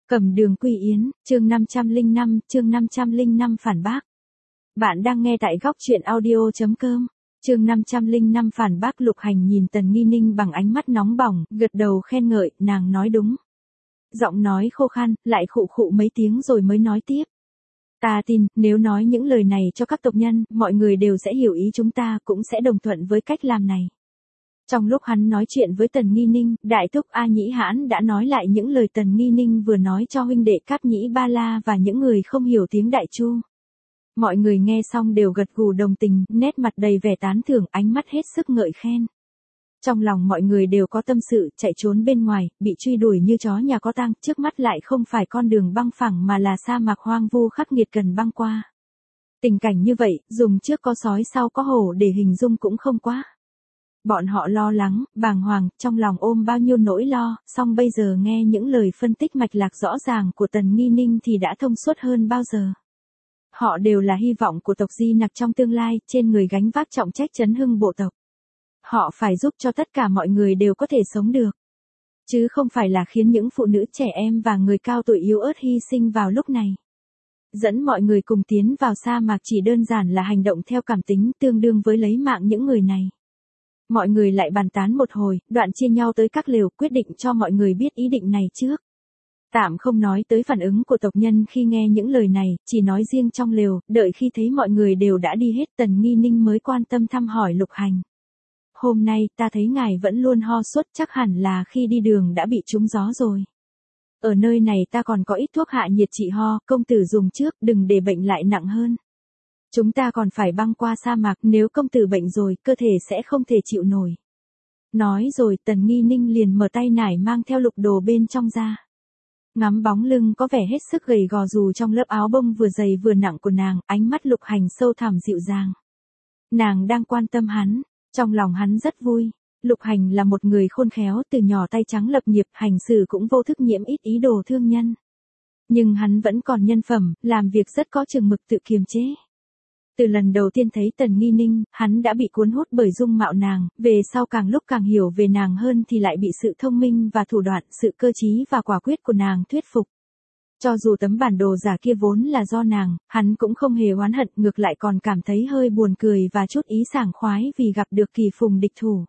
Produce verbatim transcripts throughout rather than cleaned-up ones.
Cẩm Đường Quy Yến, chương năm trăm lẻ năm, chương năm trăm lẻ năm phản bác. Bạn đang nghe tại góc truyện audio.com. Chương năm trăm lẻ năm phản bác. Lục Hành nhìn Tần Nghi Ninh bằng ánh mắt nóng bỏng, gật đầu khen ngợi, nàng nói đúng. Giọng nói khô khan, lại khụ khụ mấy tiếng rồi mới nói tiếp. Ta tin, nếu nói những lời này cho các tộc nhân, mọi người đều sẽ hiểu ý chúng ta, cũng sẽ đồng thuận với cách làm này. Trong lúc hắn nói chuyện với Tần Nghi Ninh, Đại Thúc A Nhĩ Hãn đã nói lại những lời Tần Nghi Ninh vừa nói cho huynh đệ Cáp Nhĩ Ba La và những người không hiểu tiếng Đại Chu. Mọi người nghe xong đều gật gù đồng tình, nét mặt đầy vẻ tán thưởng, ánh mắt hết sức ngợi khen. Trong lòng mọi người đều có tâm sự, chạy trốn bên ngoài, bị truy đuổi như chó nhà có tang, trước mắt lại không phải con đường băng phẳng mà là sa mạc hoang vu khắc nghiệt cần băng qua. Tình cảnh như vậy, dùng trước có sói sau có hổ để hình dung cũng không quá. Bọn họ lo lắng, bàng hoàng, trong lòng ôm bao nhiêu nỗi lo, song bây giờ nghe những lời phân tích mạch lạc rõ ràng của Tần Nghi Ninh thì đã thông suốt hơn bao giờ. Họ đều là hy vọng của tộc Di Nặc trong tương lai, trên người gánh vác trọng trách chấn hưng bộ tộc. Họ phải giúp cho tất cả mọi người đều có thể sống được. Chứ không phải là khiến những phụ nữ trẻ em và người cao tuổi yếu ớt hy sinh vào lúc này. Dẫn mọi người cùng tiến vào sa mạc chỉ đơn giản là hành động theo cảm tính, tương đương với lấy mạng những người này. Mọi người lại bàn tán một hồi, đoạn chia nhau tới các lều, quyết định cho mọi người biết ý định này trước. Tạm không nói tới phản ứng của tộc nhân khi nghe những lời này, chỉ nói riêng trong lều, đợi khi thấy mọi người đều đã đi hết, Tần Nghi Ninh mới quan tâm thăm hỏi Lục Hành. Hôm nay, ta thấy ngài vẫn luôn ho sốt, chắc hẳn là khi đi đường đã bị trúng gió rồi. Ở nơi này ta còn có ít thuốc hạ nhiệt trị ho, công tử dùng trước, đừng để bệnh lại nặng hơn. Chúng ta còn phải băng qua sa mạc, nếu công tử bệnh rồi, cơ thể sẽ không thể chịu nổi. Nói rồi, Tần Nghi Ninh liền mở tay nải mang theo lục đồ bên trong ra. Ngắm bóng lưng có vẻ hết sức gầy gò dù trong lớp áo bông vừa dày vừa nặng của nàng, ánh mắt Lục Hành sâu thẳm dịu dàng. Nàng đang quan tâm hắn, trong lòng hắn rất vui. Lục Hành là một người khôn khéo, từ nhỏ tay trắng lập nghiệp, hành xử cũng vô thức nhiễm ít ý đồ thương nhân. Nhưng hắn vẫn còn nhân phẩm, làm việc rất có chừng mực, tự kiềm chế. Từ lần đầu tiên thấy Tần Nghi Ninh, hắn đã bị cuốn hút bởi dung mạo nàng, về sau càng lúc càng hiểu về nàng hơn thì lại bị sự thông minh và thủ đoạn, sự cơ trí và quả quyết của nàng thuyết phục. Cho dù tấm bản đồ giả kia vốn là do nàng, hắn cũng không hề oán hận, ngược lại còn cảm thấy hơi buồn cười và chút ý sảng khoái vì gặp được kỳ phùng địch thủ.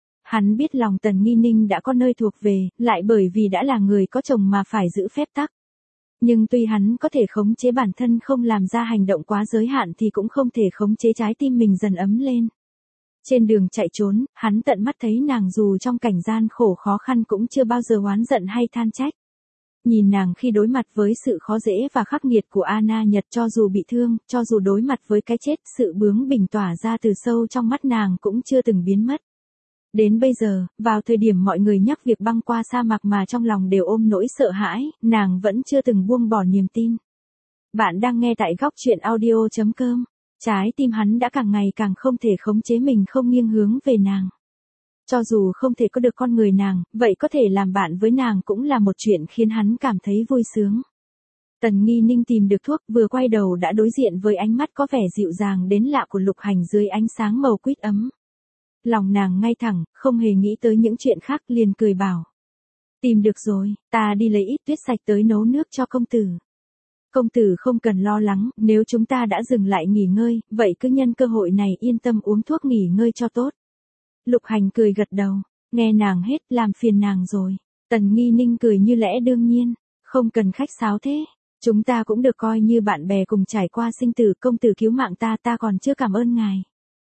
Hắn biết lòng Tần Nghi Ninh đã có nơi thuộc về, lại bởi vì đã là người có chồng mà phải giữ phép tắc. Nhưng tuy hắn có thể khống chế bản thân không làm ra hành động quá giới hạn thì cũng không thể khống chế trái tim mình dần ấm lên. Trên đường chạy trốn, hắn tận mắt thấy nàng dù trong cảnh gian khổ khó khăn cũng chưa bao giờ oán giận hay than trách. Nhìn nàng khi đối mặt với sự khó dễ và khắc nghiệt của Ana Nhật, cho dù bị thương, cho dù đối mặt với cái chết, sự bướng bỉnh tỏa ra từ sâu trong mắt nàng cũng chưa từng biến mất. Đến bây giờ, vào thời điểm mọi người nhắc việc băng qua sa mạc mà trong lòng đều ôm nỗi sợ hãi, nàng vẫn chưa từng buông bỏ niềm tin. Bạn đang nghe tại góc truyện audio.com. Trái tim hắn đã càng ngày càng không thể khống chế mình không nghiêng hướng về nàng. Cho dù không thể có được con người nàng, vậy có thể làm bạn với nàng cũng là một chuyện khiến hắn cảm thấy vui sướng. Tần Nghi Ninh tìm được thuốc, vừa quay đầu đã đối diện với ánh mắt có vẻ dịu dàng đến lạ của Lục Hành dưới ánh sáng màu quýt ấm. Lòng nàng ngay thẳng, không hề nghĩ tới những chuyện khác, liền cười bảo. Tìm được rồi, ta đi lấy ít tuyết sạch tới nấu nước cho công tử. Công tử không cần lo lắng, nếu chúng ta đã dừng lại nghỉ ngơi, vậy cứ nhân cơ hội này yên tâm uống thuốc nghỉ ngơi cho tốt. Lục Hành cười gật đầu, nghe nàng hết, làm phiền nàng rồi. Tần Nghi Ninh cười như lẽ đương nhiên, không cần khách sáo thế. Chúng ta cũng được coi như bạn bè cùng trải qua sinh tử, công tử cứu mạng ta, ta còn chưa cảm ơn ngài.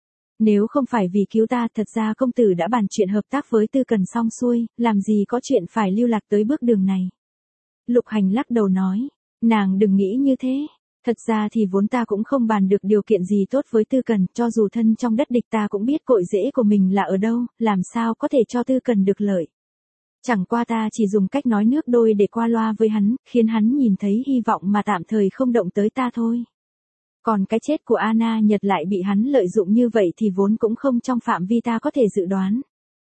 Nếu không phải vì cứu ta, thật ra công tử đã bàn chuyện hợp tác với Tư Cần xong xuôi, làm gì có chuyện phải lưu lạc tới bước đường này. Lục Hành lắc đầu nói, nàng đừng nghĩ như thế. Thật ra thì vốn ta cũng không bàn được điều kiện gì tốt với Tư Cần, cho dù thân trong đất địch ta cũng biết cội rễ của mình là ở đâu, làm sao có thể cho Tư Cần được lợi. Chẳng qua ta chỉ dùng cách nói nước đôi để qua loa với hắn, khiến hắn nhìn thấy hy vọng mà tạm thời không động tới ta thôi. Còn cái chết của Ana Nhật lại bị hắn lợi dụng như vậy thì vốn cũng không trong phạm vi ta có thể dự đoán.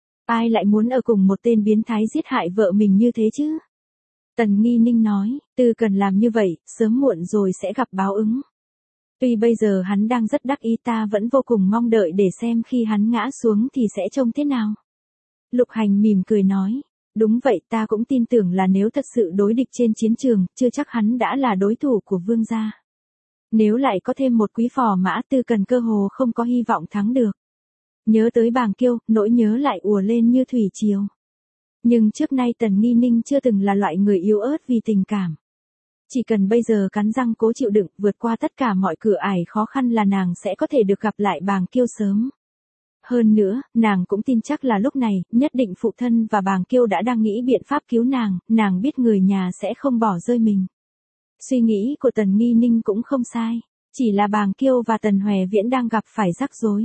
Ai lại muốn ở cùng một tên biến thái giết hại vợ mình như thế chứ? Tần Nghi Ninh nói, Tư Cần làm như vậy, sớm muộn rồi sẽ gặp báo ứng. Tuy bây giờ hắn đang rất đắc ý, ta vẫn vô cùng mong đợi để xem khi hắn ngã xuống thì sẽ trông thế nào. Lục Hành mỉm cười nói, Đúng vậy, ta cũng tin tưởng là nếu thật sự đối địch trên chiến trường, chưa chắc hắn đã là đối thủ của vương gia. Nếu lại có thêm một quý phò mã Tư Cần cơ hồ không có hy vọng thắng được. Nhớ tới Bàng Kiêu, nỗi nhớ lại ùa lên như thủy triều. Nhưng trước nay Tần Nghi Ninh chưa từng là loại người yếu ớt vì tình cảm. Chỉ cần bây giờ cắn răng cố chịu đựng, vượt qua tất cả mọi cửa ải khó khăn là nàng sẽ có thể được gặp lại Bàng Kiêu sớm. Hơn nữa, nàng cũng tin chắc là lúc này, nhất định phụ thân và Bàng Kiêu đã đang nghĩ biện pháp cứu nàng, nàng biết người nhà sẽ không bỏ rơi mình. Suy nghĩ của Tần Nghi Ninh cũng không sai, chỉ là Bàng Kiêu và Tần Hoè Viễn đang gặp phải rắc rối.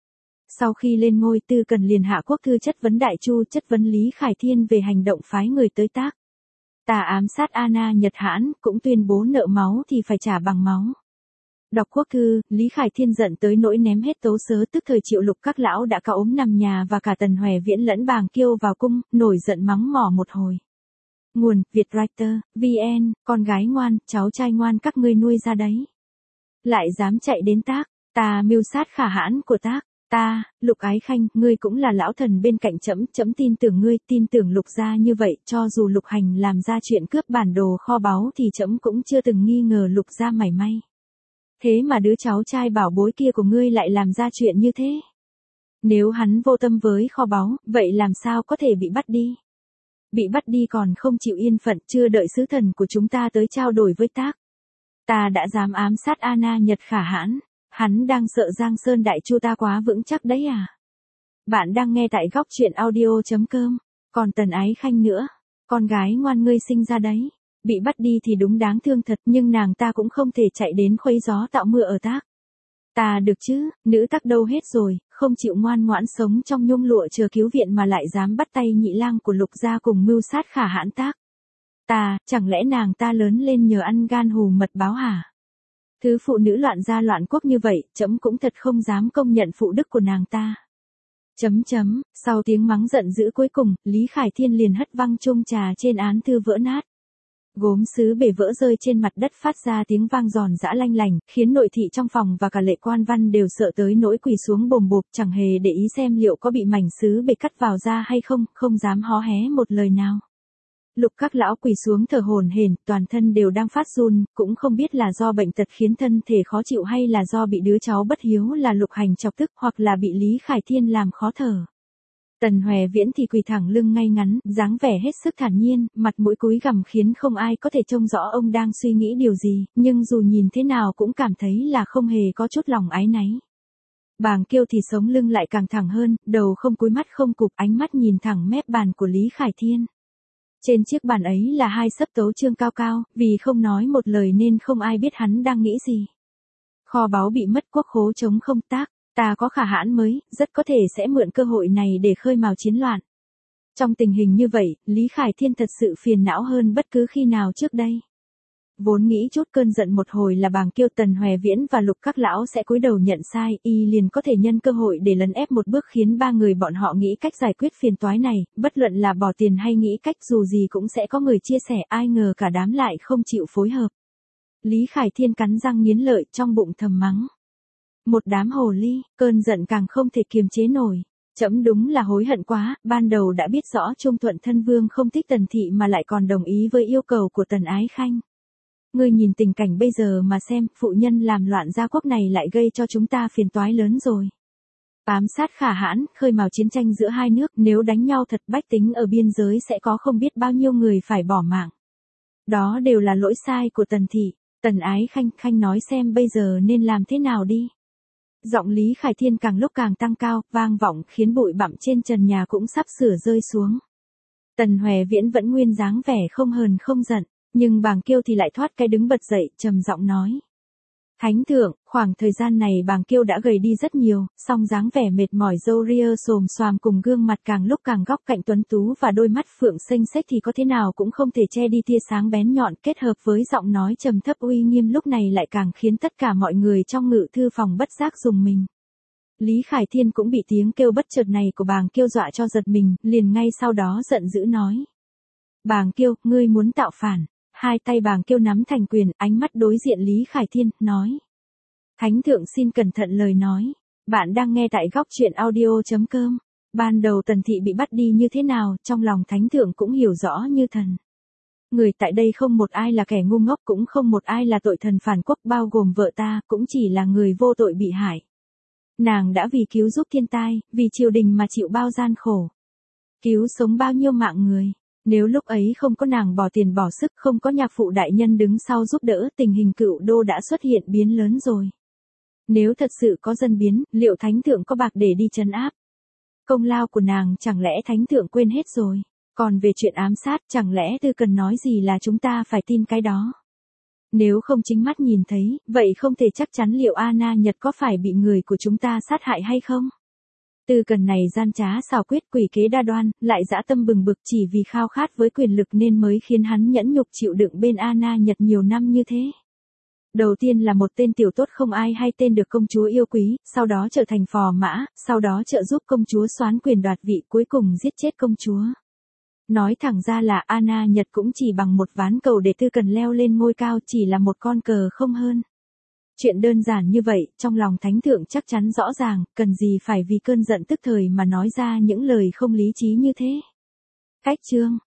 Sau khi lên ngôi, Tư Cần liền hạ quốc thư chất vấn Đại Chu, chất vấn Lý Khải Thiên về hành động phái người tới Tác. Tà ám sát Anna Nhật Hãn, cũng tuyên bố nợ máu thì phải trả bằng máu. Đọc quốc thư, Lý Khải Thiên giận tới nỗi ném hết tấu sớ, tức thời Triệu Lục các lão đã cao ốm nằm nhà và cả Tần Hoè Viễn lẫn Bàng Kiêu vào cung, nổi giận mắng mỏ một hồi. Nguồn, Vietwriter, vê en, con gái ngoan, cháu trai ngoan các ngươi nuôi ra đấy. Lại dám chạy đến Tác, ta mưu sát Khả Hãn của Tác. Ta, Lục Ái Khanh, ngươi cũng là lão thần bên cạnh trẫm, trẫm tin tưởng ngươi, tin tưởng Lục gia như vậy, cho dù Lục Hành làm ra chuyện cướp bản đồ kho báu thì trẫm cũng chưa từng nghi ngờ Lục gia mảy may. Thế mà đứa cháu trai bảo bối kia của ngươi lại làm ra chuyện như thế. Nếu hắn vô tâm với kho báu, vậy làm sao có thể bị bắt đi? Bị bắt đi còn không chịu yên phận, chưa đợi sứ thần của chúng ta tới trao đổi với Tác. Ta đã dám ám sát Anna Nhật Khả Hãn. Hắn đang sợ Giang Sơn Đại Chu ta quá vững chắc đấy à? Bạn đang nghe tại góc truyện audio chấm com. Còn Tần Ái Khanh nữa. Con gái ngoan ngươi sinh ra đấy. Bị bắt đi thì đúng đáng thương thật, nhưng nàng ta cũng không thể chạy đến khuấy gió tạo mưa ở Tác. Ta được chứ, nữ Tác đâu hết rồi, không chịu ngoan ngoãn sống trong nhung lụa chờ cứu viện mà lại dám bắt tay nhị lang của Lục gia cùng mưu sát Khả Hãn Tác. Ta, chẳng lẽ nàng ta lớn lên nhờ ăn gan hùm mật báo hả? Thứ phụ nữ loạn gia loạn quốc như vậy, trẫm cũng thật không dám công nhận phụ đức của nàng ta. Chấm chấm, sau tiếng mắng giận dữ cuối cùng, Lý Khải Thiên liền hất văng chung trà trên án thư vỡ nát. Gốm sứ bể vỡ rơi trên mặt đất phát ra tiếng vang giòn giã lanh lành, khiến nội thị trong phòng và cả Lệ Quan Văn đều sợ tới nỗi quỳ xuống bồm bộp, chẳng hề để ý xem liệu có bị mảnh sứ bể cắt vào da hay không, không dám hó hé một lời nào. Lục các lão quỳ xuống thở hổn hển, toàn thân đều đang phát run, cũng không biết là do bệnh tật khiến thân thể khó chịu hay là do bị đứa cháu bất hiếu là Lục Hành chọc tức, hoặc là bị Lý Khải Thiên làm khó thở. Tần Hoè Viễn thì quỳ thẳng lưng ngay ngắn, dáng vẻ hết sức thản nhiên, mặt mũi cúi gằm khiến không ai có thể trông rõ ông đang suy nghĩ điều gì, nhưng dù nhìn thế nào cũng cảm thấy là không hề có chút lòng áy náy. Bàng Kiêu thì sống lưng lại càng thẳng hơn, đầu không cúi mắt không cụp, ánh mắt nhìn thẳng mép bàn của Lý Khải Thiên. Trên chiếc bàn ấy là hai sấp tấu chương cao cao, vì không nói một lời nên không ai biết hắn đang nghĩ gì. Kho báu bị mất, quốc khố trống không, Tác, ta có Khả Hãn mới, rất có thể sẽ mượn cơ hội này để khơi mào chiến loạn. Trong tình hình như vậy, Lý Khải Thiên thật sự phiền não hơn bất cứ khi nào trước đây. Vốn nghĩ chút cơn giận một hồi là Bàng Kiêu, Tần Hoè Viễn và Lục các lão sẽ cúi đầu nhận sai, y liền có thể nhân cơ hội để lấn ép một bước khiến ba người bọn họ nghĩ cách giải quyết phiền toái này, bất luận là bỏ tiền hay nghĩ cách dù gì cũng sẽ có người chia sẻ, ai ngờ cả đám lại không chịu phối hợp. Lý Khải Thiên cắn răng nghiến lợi, trong bụng thầm mắng. Một đám hồ ly, cơn giận càng không thể kiềm chế nổi. Trẫm đúng là hối hận quá, ban đầu đã biết rõ Trung Thuận thân vương không thích Tần thị mà lại còn đồng ý với yêu cầu của Tần Ái Khanh. Ngươi nhìn tình cảnh bây giờ mà xem, phụ nhân làm loạn gia quốc này lại gây cho chúng ta phiền toái lớn rồi. Ám sát Khả Hãn, khơi mào chiến tranh giữa hai nước, nếu đánh nhau thật bách tính ở biên giới sẽ có không biết bao nhiêu người phải bỏ mạng. Đó đều là lỗi sai của Tần thị. Tần Ái Khanh, Khanh nói xem bây giờ nên làm thế nào đi. Giọng Lý Khải Thiên càng lúc càng tăng cao, vang vọng khiến bụi bặm trên trần nhà cũng sắp sửa rơi xuống. Tần Hoè Viễn vẫn nguyên dáng vẻ không hờn không giận, nhưng Bàng Kiêu thì lại thoát cái đứng bật dậy, trầm giọng nói. Thánh thượng, khoảng thời gian này Bàng Kiêu đã gầy đi rất nhiều, song dáng vẻ mệt mỏi râu ria xồm xoàm cùng gương mặt càng lúc càng góc cạnh tuấn tú và đôi mắt phượng xanh xếch thì có thế nào cũng không thể che đi tia sáng bén nhọn, kết hợp với giọng nói trầm thấp uy nghiêm lúc này lại càng khiến tất cả mọi người trong ngự thư phòng bất giác rùng mình. Lý Khải Thiên cũng bị tiếng kêu bất chợt này của Bàng Kiêu dọa cho giật mình, liền ngay sau đó giận dữ nói. Bàng Kiêu, ngươi muốn tạo phản. Hai tay Bàng Kiêu nắm thành quyền, ánh mắt đối diện Lý Khải Thiên, nói. Thánh thượng xin cẩn thận lời nói. Bạn đang nghe tại góc truyện audio chấm com. Ban đầu Tần Thị bị bắt đi như thế nào, trong lòng thánh thượng cũng hiểu rõ như thần. Người tại đây không một ai là kẻ ngu ngốc, cũng không một ai là tội thần phản quốc, bao gồm vợ ta, cũng chỉ là người vô tội bị hại. Nàng đã vì cứu giúp thiên tai, vì triều đình mà chịu bao gian khổ. Cứu sống bao nhiêu mạng người. Nếu lúc ấy không có nàng bỏ tiền bỏ sức, không có nhạc phụ đại nhân đứng sau giúp đỡ, tình hình Cựu Đô đã xuất hiện biến lớn rồi. Nếu thật sự có dân biến, liệu thánh thượng có bạc để đi trấn áp? Công lao của nàng chẳng lẽ thánh thượng quên hết rồi? Còn về chuyện ám sát, chẳng lẽ Tư Cần nói gì là chúng ta phải tin cái đó? Nếu không chính mắt nhìn thấy, vậy không thể chắc chắn liệu Anna Nhật có phải bị người của chúng ta sát hại hay không? Tư Cần này gian trá xảo quyệt, quỷ kế đa đoan, lại dã tâm bừng bực, chỉ vì khao khát với quyền lực nên mới khiến hắn nhẫn nhục chịu đựng bên Anna Nhật nhiều năm như thế. Đầu tiên là một tên tiểu tốt không ai hay tên được công chúa yêu quý, sau đó trở thành phò mã, sau đó trợ giúp công chúa soán quyền đoạt vị, cuối cùng giết chết công chúa. Nói thẳng ra là Anna Nhật cũng chỉ bằng một ván cầu để Tư Cần leo lên ngôi cao, chỉ là một con cờ không hơn. Chuyện đơn giản như vậy, trong lòng thánh thượng chắc chắn rõ ràng, cần gì phải vì cơn giận tức thời mà nói ra những lời không lý trí như thế. Cách chương